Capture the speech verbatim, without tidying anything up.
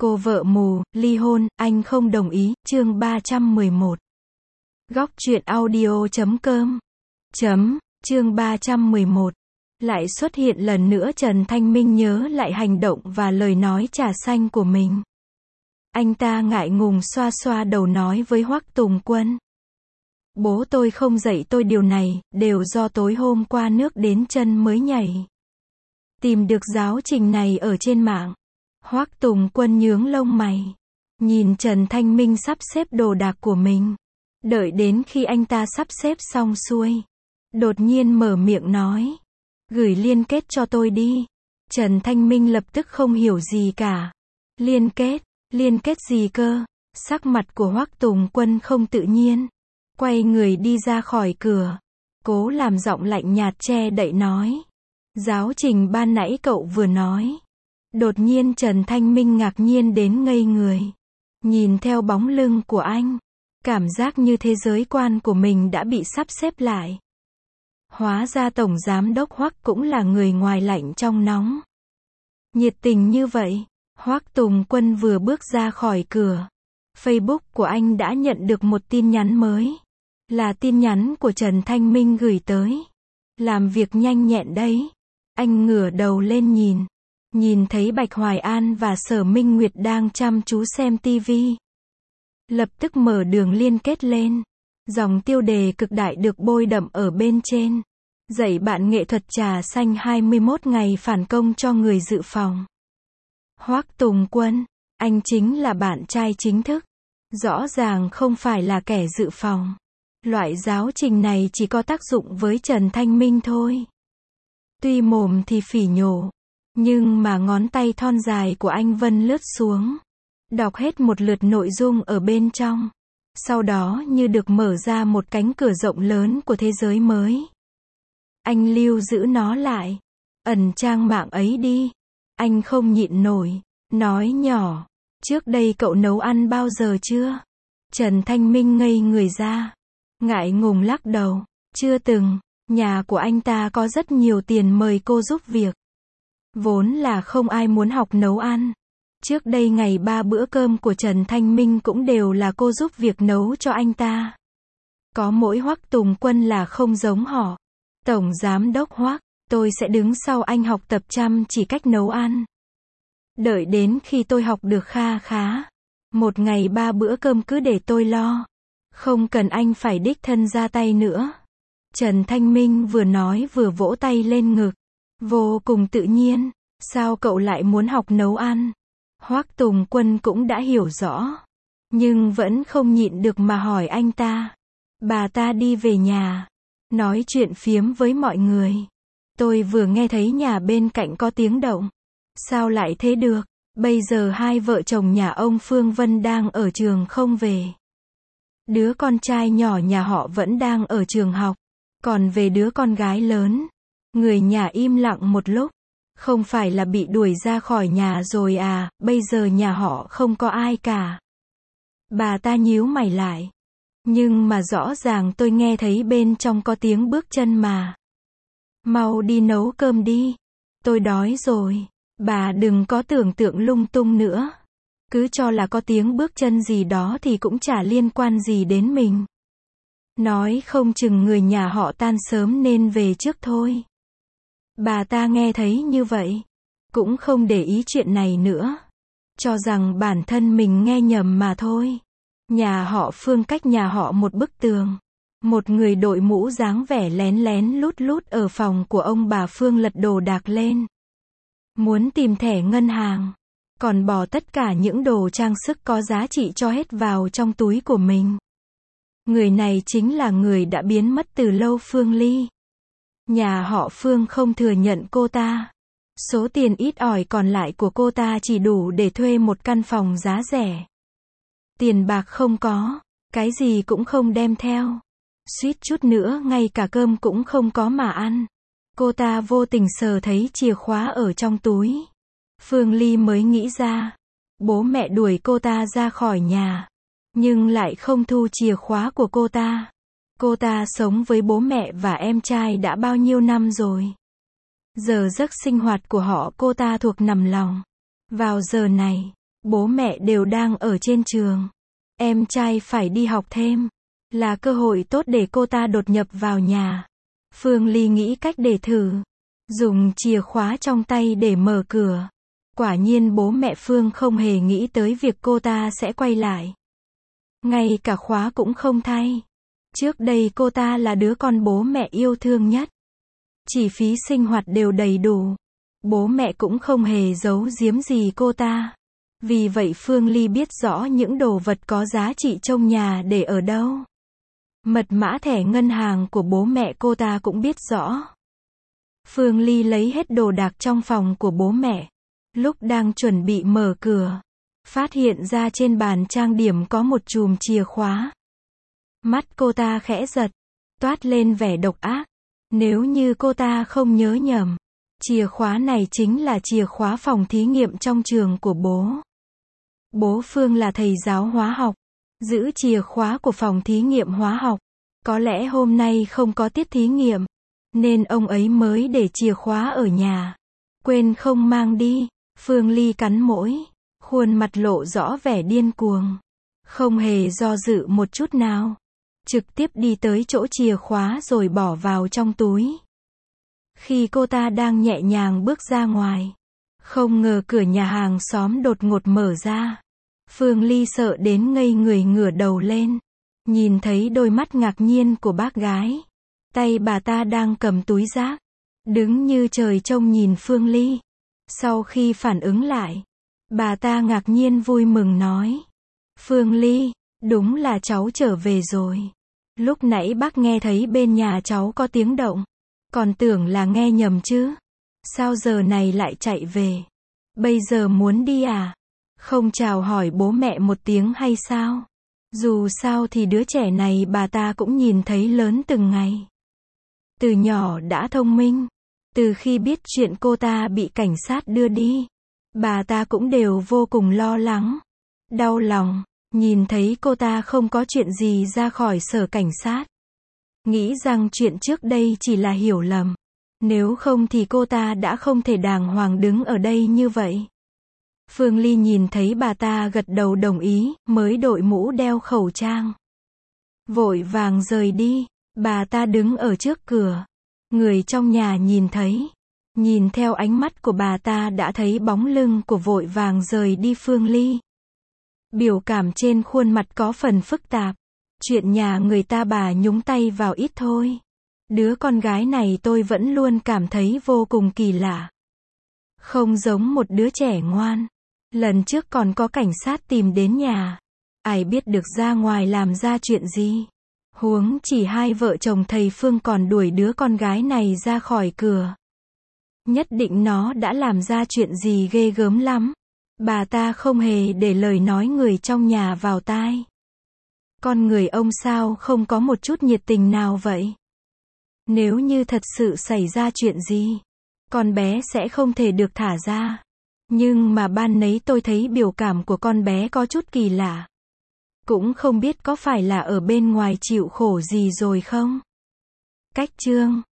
Cô vợ mù, ly hôn, anh không đồng ý, chương ba trăm mười một. Góc truyện audio chấm com. Chấm, chương ba trăm mười một. Lại xuất hiện lần nữa Trần Thanh Minh nhớ lại hành động và lời nói trà xanh của mình. Anh ta ngại ngùng xoa xoa đầu nói với Hoắc Tùng Quân. Bố tôi không dạy tôi điều này, đều do tối hôm qua nước đến chân mới nhảy. Tìm được giáo trình này ở trên mạng. Hoắc Tùng Quân nhướng lông mày. Nhìn Trần Thanh Minh sắp xếp đồ đạc của mình. Đợi đến khi anh ta sắp xếp xong xuôi. Đột nhiên mở miệng nói. Gửi liên kết cho tôi đi. Trần Thanh Minh lập tức không hiểu gì cả. Liên kết, liên kết gì cơ? Sắc mặt của Hoắc Tùng Quân không tự nhiên. Quay người đi ra khỏi cửa. Cố làm giọng lạnh nhạt che đậy nói. Giáo trình ban nãy cậu vừa nói. Đột nhiên Trần Thanh Minh ngạc nhiên đến ngây người. Nhìn theo bóng lưng của anh. Cảm giác như thế giới quan của mình đã bị sắp xếp lại. Hóa ra Tổng Giám đốc Hoắc cũng là người ngoài lạnh trong nóng. Nhiệt tình như vậy. Hoắc Tùng Quân vừa bước ra khỏi cửa. Facebook của anh đã nhận được một tin nhắn mới. Là tin nhắn của Trần Thanh Minh gửi tới. Làm việc nhanh nhẹn đấy. Anh ngửa đầu lên nhìn. Nhìn thấy Bạch Hoài An và Sở Minh Nguyệt đang chăm chú xem tivi. Lập tức mở đường liên kết lên. Dòng tiêu đề cực đại được bôi đậm ở bên trên. Dạy bạn nghệ thuật trà xanh hai mươi mốt ngày phản công cho người dự phòng. Hoắc Tùng Quân, anh chính là bạn trai chính thức. Rõ ràng không phải là kẻ dự phòng. Loại giáo trình này chỉ có tác dụng với Trần Thanh Minh thôi. Tuy mồm thì phỉ nhổ. Nhưng mà ngón tay thon dài của anh Vân lướt xuống. Đọc hết một lượt nội dung ở bên trong. Sau đó như được mở ra một cánh cửa rộng lớn của thế giới mới. Anh lưu giữ nó lại. Ẩn trang mạng ấy đi. Anh không nhịn nổi. Nói nhỏ. Trước đây cậu nấu ăn bao giờ chưa? Trần Thanh Minh ngây người ra. Ngại ngùng lắc đầu. Chưa từng. Nhà của anh ta có rất nhiều tiền mời cô giúp việc. Vốn là không ai muốn học nấu ăn. Trước đây ngày ba bữa cơm của Trần Thanh Minh cũng đều là cô giúp việc nấu cho anh ta. Có mỗi Hoắc Tùng Quân là không giống họ. Tổng Giám đốc Hoắc, tôi sẽ đứng sau anh học tập chăm chỉ cách nấu ăn. Đợi đến khi tôi học được kha khá. Một ngày ba bữa cơm cứ để tôi lo. Không cần anh phải đích thân ra tay nữa. Trần Thanh Minh vừa nói vừa vỗ tay lên ngực. Vô cùng tự nhiên. Sao cậu lại muốn học nấu ăn? Hoắc Tùng Quân cũng đã hiểu rõ. Nhưng vẫn không nhịn được mà hỏi anh ta. Bà ta đi về nhà. Nói chuyện phiếm với mọi người. Tôi vừa nghe thấy nhà bên cạnh có tiếng động. Sao lại thế được? Bây giờ hai vợ chồng nhà ông Phương Vân đang ở trường không về. Đứa con trai nhỏ nhà họ vẫn đang ở trường học. Còn về đứa con gái lớn. Người nhà im lặng một lúc. Không phải là bị đuổi ra khỏi nhà rồi à, bây giờ nhà họ không có ai cả. Bà ta nhíu mày lại. Nhưng mà rõ ràng tôi nghe thấy bên trong có tiếng bước chân mà. Mau đi nấu cơm đi. Tôi đói rồi. Bà đừng có tưởng tượng lung tung nữa. Cứ cho là có tiếng bước chân gì đó thì cũng chả liên quan gì đến mình. Nói không chừng người nhà họ tan sớm nên về trước thôi. Bà ta nghe thấy như vậy. Cũng không để ý chuyện này nữa. Cho rằng bản thân mình nghe nhầm mà thôi. Nhà họ Phương cách nhà họ một bức tường. Một người đội mũ dáng vẻ lén lén lút lút ở phòng của ông bà Phương lật đồ đạc lên. Muốn tìm thẻ ngân hàng. Còn bỏ tất cả những đồ trang sức có giá trị cho hết vào trong túi của mình. Người này chính là người đã biến mất từ lâu Phương Ly. Nhà họ Phương không thừa nhận cô ta. Số tiền ít ỏi còn lại của cô ta chỉ đủ để thuê một căn phòng giá rẻ. Tiền bạc không có. Cái gì cũng không đem theo. Suýt chút nữa ngay cả cơm cũng không có mà ăn. Cô ta vô tình sờ thấy chìa khóa ở trong túi. Phương Ly mới nghĩ ra. Bố mẹ đuổi cô ta ra khỏi nhà. Nhưng lại không thu chìa khóa của cô ta. Cô ta sống với bố mẹ và em trai đã bao nhiêu năm rồi. Giờ giấc sinh hoạt của họ cô ta thuộc nằm lòng. Vào giờ này, Bố mẹ đều đang ở trên trường. Em trai phải đi học thêm. Là cơ hội tốt để cô ta đột nhập vào nhà. Phương Ly nghĩ cách để thử. Dùng chìa khóa trong tay để mở cửa. Quả nhiên bố mẹ Phương không hề nghĩ tới việc cô ta sẽ quay lại. Ngay cả khóa cũng không thay. Trước đây cô ta là đứa con bố mẹ yêu thương nhất. Chi phí sinh hoạt đều đầy đủ. Bố mẹ cũng không hề giấu giếm gì cô ta. Vì vậy Phương Ly biết rõ những đồ vật có giá trị trong nhà để ở đâu. Mật mã thẻ ngân hàng của bố mẹ cô ta cũng biết rõ. Phương Ly lấy hết đồ đạc trong phòng của bố mẹ. Lúc đang chuẩn bị mở cửa, phát hiện ra trên bàn trang điểm có một chùm chìa khóa. Mắt cô ta khẽ giật, toát lên vẻ độc ác. Nếu như cô ta không nhớ nhầm, chìa khóa này chính là chìa khóa phòng thí nghiệm trong trường của bố. Bố Phương là thầy giáo hóa học, giữ chìa khóa của phòng thí nghiệm hóa học. Có lẽ hôm nay không có tiết thí nghiệm, nên ông ấy mới để chìa khóa ở nhà. Quên không mang đi. Phương Ly cắn môi, khuôn mặt lộ rõ vẻ điên cuồng. Không hề do dự một chút nào. Trực tiếp đi tới chỗ chìa khóa rồi bỏ vào trong túi. Khi cô ta đang nhẹ nhàng bước ra ngoài, không ngờ cửa nhà hàng xóm đột ngột mở ra. Phương Ly sợ đến ngây người ngửa đầu lên. Nhìn thấy đôi mắt ngạc nhiên của bác gái. Tay bà ta đang cầm túi rác. Đứng như trời trông nhìn Phương Ly. Sau khi phản ứng lại, bà ta ngạc nhiên vui mừng nói. Phương Ly, đúng là cháu trở về rồi. Lúc nãy bác nghe thấy bên nhà cháu có tiếng động. Còn tưởng là nghe nhầm chứ. Sao giờ này lại chạy về? Bây giờ muốn đi à? Không chào hỏi bố mẹ một tiếng hay sao? Dù sao thì đứa trẻ này bà ta cũng nhìn thấy lớn từng ngày. Từ nhỏ đã thông minh. Từ khi biết chuyện cô ta bị cảnh sát đưa đi, bà ta cũng đều vô cùng lo lắng, đau lòng, nhìn thấy cô ta không có chuyện gì ra khỏi sở cảnh sát. Nghĩ rằng chuyện trước đây chỉ là hiểu lầm. Nếu không thì cô ta đã không thể đàng hoàng đứng ở đây như vậy. Phương Ly nhìn thấy bà ta gật đầu đồng ý, mới đội mũ đeo khẩu trang. Vội vàng rời đi, bà ta đứng ở trước cửa. Người trong nhà nhìn thấy. Nhìn theo ánh mắt của bà ta đã thấy bóng lưng của vội vàng rời đi Phương Ly. Biểu cảm trên khuôn mặt có phần phức tạp. Chuyện nhà người ta bà nhúng tay vào ít thôi. Đứa con gái này tôi vẫn luôn cảm thấy vô cùng kỳ lạ. Không giống một đứa trẻ ngoan. Lần trước còn có cảnh sát tìm đến nhà. Ai biết được ra ngoài làm ra chuyện gì. Huống chỉ hai vợ chồng thầy Phương còn đuổi đứa con gái này ra khỏi cửa. Nhất định nó đã làm ra chuyện gì ghê gớm lắm. Bà ta không hề để lời nói người trong nhà vào tai. Con người ông sao không có một chút nhiệt tình nào vậy? Nếu như thật sự xảy ra chuyện gì, con bé sẽ không thể được thả ra. Nhưng mà ban nấy tôi thấy biểu cảm của con bé có chút kỳ lạ. Cũng không biết có phải là ở bên ngoài chịu khổ gì rồi không? Cách chương